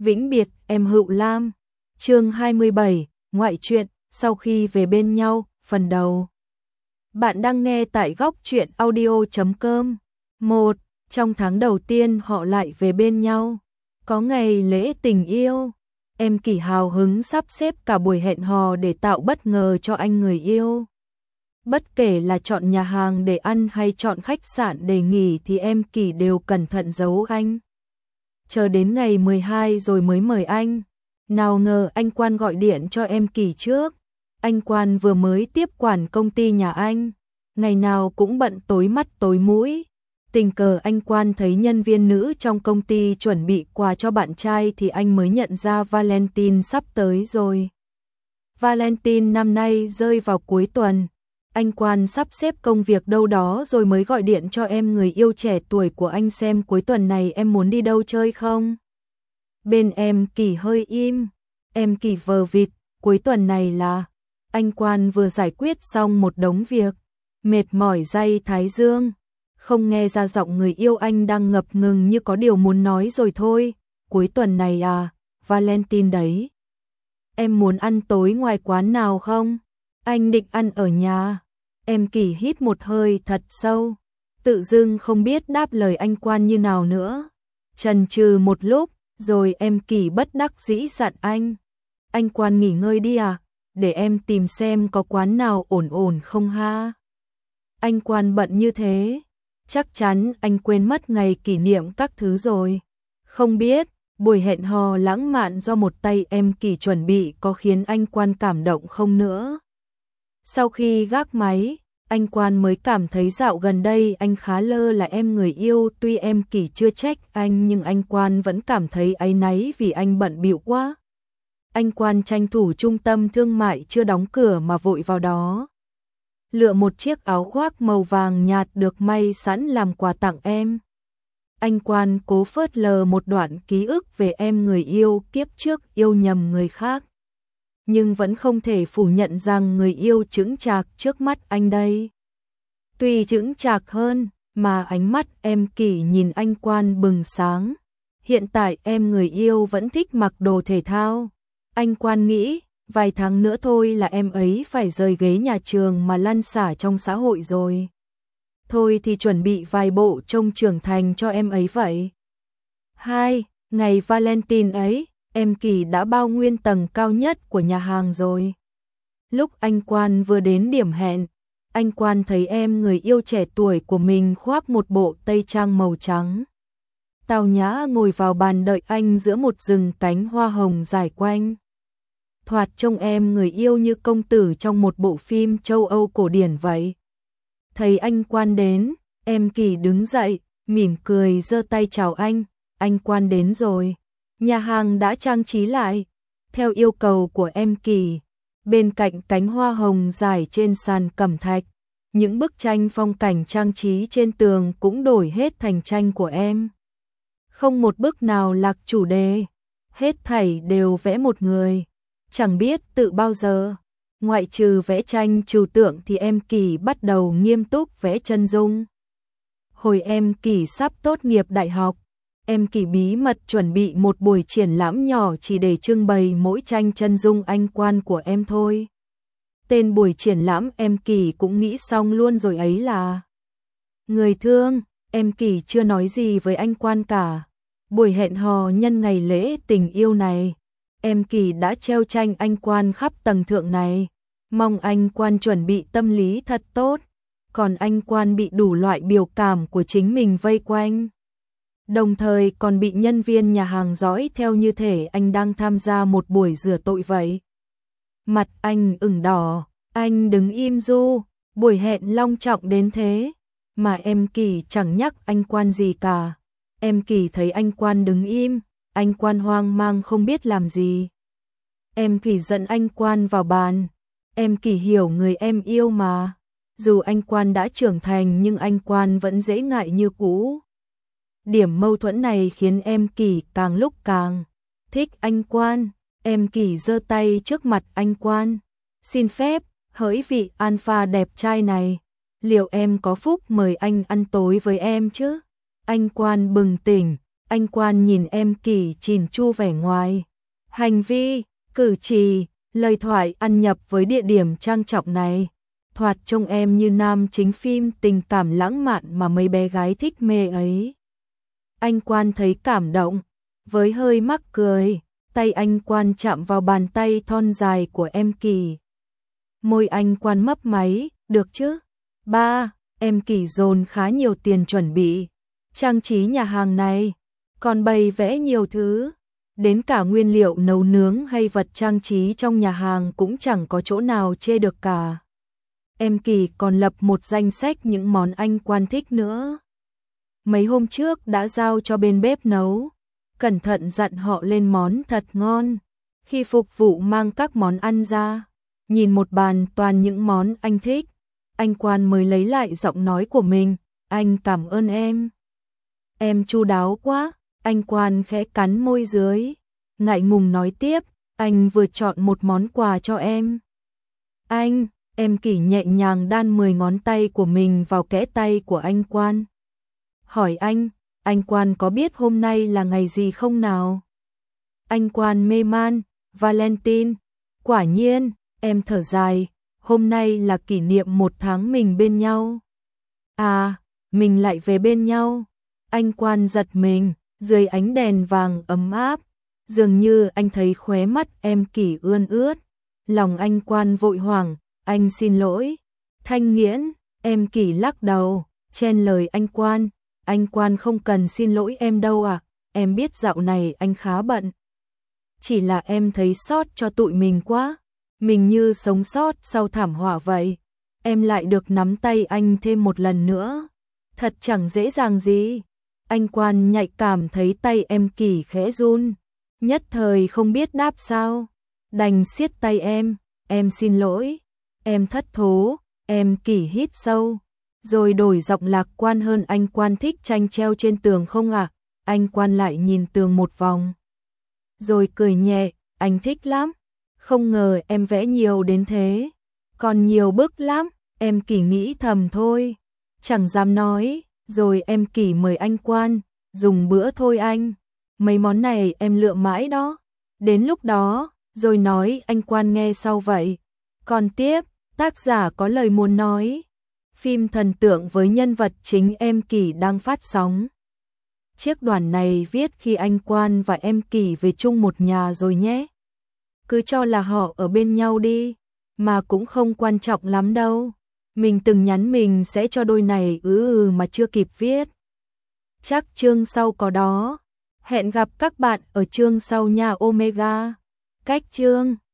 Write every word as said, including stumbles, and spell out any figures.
Vĩnh biệt em Hựu Lam. Chương hai mươi bảy, ngoại truyện, sau khi về bên nhau, phần đầu. Bạn đang nghe tại góc truyện audio chấm com. một. Trong tháng đầu tiên họ lại về bên nhau. Có ngày lễ tình yêu, em Kỳ hào hứng sắp xếp cả buổi hẹn hò để tạo bất ngờ cho anh người yêu. Bất kể là chọn nhà hàng để ăn hay chọn khách sạn để nghỉ thì em Kỳ đều cẩn thận giấu anh. Chờ đến ngày mười hai rồi mới mời anh. Nào ngờ anh Quan gọi điện cho em Kỳ trước. Anh Quan vừa mới tiếp quản công ty nhà anh, ngày nào cũng bận tối mắt tối mũi. Tình cờ anh Quan thấy nhân viên nữ trong công ty chuẩn bị quà cho bạn trai thì anh mới nhận ra Valentine sắp tới rồi. Valentine năm nay rơi vào cuối tuần. Anh Quan sắp xếp công việc đâu đó rồi mới gọi điện cho em người yêu trẻ tuổi của anh xem cuối tuần này em muốn đi đâu chơi không. Bên em Kỳ hơi im. Em Kỳ vờ vịt, cuối tuần này là... Anh Quan vừa giải quyết xong một đống việc, mệt mỏi day thái dương. Không nghe ra giọng người yêu anh đang ngập ngừng như có điều muốn nói rồi thôi. Cuối tuần này à, Valentine đấy. Em muốn ăn tối ngoài quán nào không? Anh định ăn ở nhà. Em Kỳ hít một hơi thật sâu, tự dưng không biết đáp lời anh Quan như nào nữa. Chần chừ một lúc, rồi em Kỳ bất đắc dĩ dặn anh. Anh Quan nghỉ ngơi đi à, để em tìm xem có quán nào ổn ổn không ha. Anh Quan bận như thế, chắc chắn anh quên mất ngày kỷ niệm các thứ rồi. Không biết, buổi hẹn hò lãng mạn do một tay em Kỳ chuẩn bị có khiến anh Quan cảm động không nữa. Sau khi gác máy, anh Quan mới cảm thấy dạo gần đây anh khá lơ là em người yêu. Tuy em Kỳ chưa trách anh nhưng anh Quan vẫn cảm thấy áy náy vì anh bận bịu quá. Anh Quan tranh thủ trung tâm thương mại chưa đóng cửa mà vội vào đó. Lựa một chiếc áo khoác màu vàng nhạt được may sẵn làm quà tặng em. Anh Quan cố phớt lờ một đoạn ký ức về em người yêu kiếp trước yêu nhầm người khác. Nhưng vẫn không thể phủ nhận rằng người yêu chững chạc trước mắt anh đây. Tuy chững chạc hơn, mà ánh mắt em Kỳ nhìn anh Quan bừng sáng. Hiện tại em người yêu vẫn thích mặc đồ thể thao. Anh Quan nghĩ, vài tháng nữa thôi là em ấy phải rời ghế nhà trường mà lăn xả trong xã hội rồi. Thôi thì chuẩn bị vài bộ trông trưởng thành cho em ấy vậy. Hai, ngày Valentine ấy, em Kỳ đã bao nguyên tầng cao nhất của nhà hàng rồi. Lúc anh Quan vừa đến điểm hẹn, anh Quan thấy em người yêu trẻ tuổi của mình khoác một bộ tây trang màu trắng. Tao nhã ngồi vào bàn đợi anh giữa một rừng cánh hoa hồng dài quanh. Thoạt trông em người yêu như công tử trong một bộ phim châu Âu cổ điển vậy. Thấy anh Quan đến, em Kỳ đứng dậy, mỉm cười giơ tay chào anh. Anh Quan đến rồi. Nhà hàng đã trang trí lại theo yêu cầu của em Kỳ. Bên cạnh cánh hoa hồng dài trên sàn cẩm thạch, những bức tranh phong cảnh trang trí trên tường cũng đổi hết thành tranh của em. Không một bức nào lạc chủ đề, hết thảy đều vẽ một người. Chẳng biết tự bao giờ, ngoại trừ vẽ tranh trừu tượng thì em Kỳ bắt đầu nghiêm túc vẽ chân dung. Hồi em Kỳ sắp tốt nghiệp đại học, em Kỳ bí mật chuẩn bị một buổi triển lãm nhỏ chỉ để trưng bày mỗi tranh chân dung anh Quan của em thôi. Tên buổi triển lãm em Kỳ cũng nghĩ xong luôn rồi ấy là Người thương. Em Kỳ chưa nói gì với anh Quan cả. Buổi hẹn hò nhân ngày lễ tình yêu này, em Kỳ đã treo tranh anh Quan khắp tầng thượng này. Mong anh Quan chuẩn bị tâm lý thật tốt. Còn anh Quan bị đủ loại biểu cảm của chính mình vây quanh. Đồng thời còn bị nhân viên nhà hàng dõi theo như thể anh đang tham gia một buổi rửa tội vậy. Mặt anh ửng đỏ, anh đứng im du, buổi hẹn long trọng đến thế, mà em Kỳ chẳng nhắc anh Quan gì cả. Em Kỳ thấy anh Quan đứng im, anh Quan hoang mang không biết làm gì. Em Kỳ dẫn anh Quan vào bàn. Em Kỳ hiểu người em yêu mà. Dù anh Quan đã trưởng thành nhưng anh Quan vẫn dễ ngại như cũ. Điểm mâu thuẫn này khiến em Kỳ càng lúc càng thích anh Quan. Em Kỳ giơ tay trước mặt anh Quan. Xin phép, hỡi vị alpha đẹp trai này, liệu em có phúc mời anh ăn tối với em chứ? Anh Quan bừng tỉnh, Anh Quan nhìn em Kỳ chỉn chu vẻ ngoài. Hành vi, cử chỉ, lời thoại ăn nhập với địa điểm trang trọng này. Thoạt trông em như nam chính phim tình cảm lãng mạn mà mấy bé gái thích mê ấy. Anh Quan thấy cảm động, với hơi mắc cười, tay anh Quan chạm vào bàn tay thon dài của em Kỳ. Môi anh Quan mấp máy, được chứ? Ba, em Kỳ dồn khá nhiều tiền chuẩn bị trang trí nhà hàng này, còn bày vẽ nhiều thứ, đến cả nguyên liệu nấu nướng hay vật trang trí trong nhà hàng cũng chẳng có chỗ nào chê được cả. Em Kỳ còn lập một danh sách những món anh Quan thích nữa. Mấy hôm trước đã giao cho bên bếp nấu, cẩn thận dặn họ lên món thật ngon. Khi phục vụ mang các món ăn ra, nhìn một bàn toàn những món anh thích, anh Quan mới lấy lại giọng nói của mình, anh cảm ơn em. Em chu đáo quá, anh Quan khẽ cắn môi dưới, ngại ngùng nói tiếp, anh vừa chọn một món quà cho em. Anh, em Kỳ nhẹ nhàng đan mười ngón tay của mình vào kẽ tay của anh Quan. Hỏi anh, anh Quan có biết hôm nay là ngày gì không nào? Anh Quan mê man, Valentine, quả nhiên, em thở dài, hôm nay là kỷ niệm một tháng mình bên nhau. À, mình lại về bên nhau. Anh Quan giật mình, dưới ánh đèn vàng ấm áp, dường như anh thấy khóe mắt em Kỳ ươn ướt. Lòng anh Quan vội hoảng, anh xin lỗi. Thanh Nghiễn, em Kỳ lắc đầu, chen lời anh Quan, anh Quan không cần xin lỗi em đâu ạ, à, em biết dạo này anh khá bận. Chỉ là em thấy xót cho tụi mình quá, mình như sống sót sau thảm họa vậy. Em lại được nắm tay anh thêm một lần nữa, thật chẳng dễ dàng gì. Anh Quan nhạy cảm thấy tay em Kỳ khẽ run, nhất thời không biết đáp sao, đành siết tay em, em xin lỗi, em thất thố. Em Kỳ hít sâu, rồi đổi giọng lạc quan hơn, anh Quan thích tranh treo trên tường không ạ? À? Anh Quan lại nhìn tường một vòng, rồi cười nhẹ, anh thích lắm, không ngờ em vẽ nhiều đến thế, còn nhiều bức lắm. Em Kỳ nghĩ thầm thôi, chẳng dám nói. Rồi em Kỳ mời anh Quan, dùng bữa thôi anh, mấy món này em lựa mãi đó, đến lúc đó, rồi nói anh Quan nghe sau vậy. Còn tiếp, tác giả có lời muốn nói, phim thần tượng với nhân vật chính em Kỳ đang phát sóng. Chiếc đoàn này viết khi anh Quan và em Kỳ về chung một nhà rồi nhé. Cứ cho là họ ở bên nhau đi, mà cũng không quan trọng lắm đâu. Mình từng nhắn mình sẽ cho đôi này ư ừ mà chưa kịp viết. Chắc chương sau có đó. Hẹn gặp các bạn ở chương sau nha Omega. Cách chương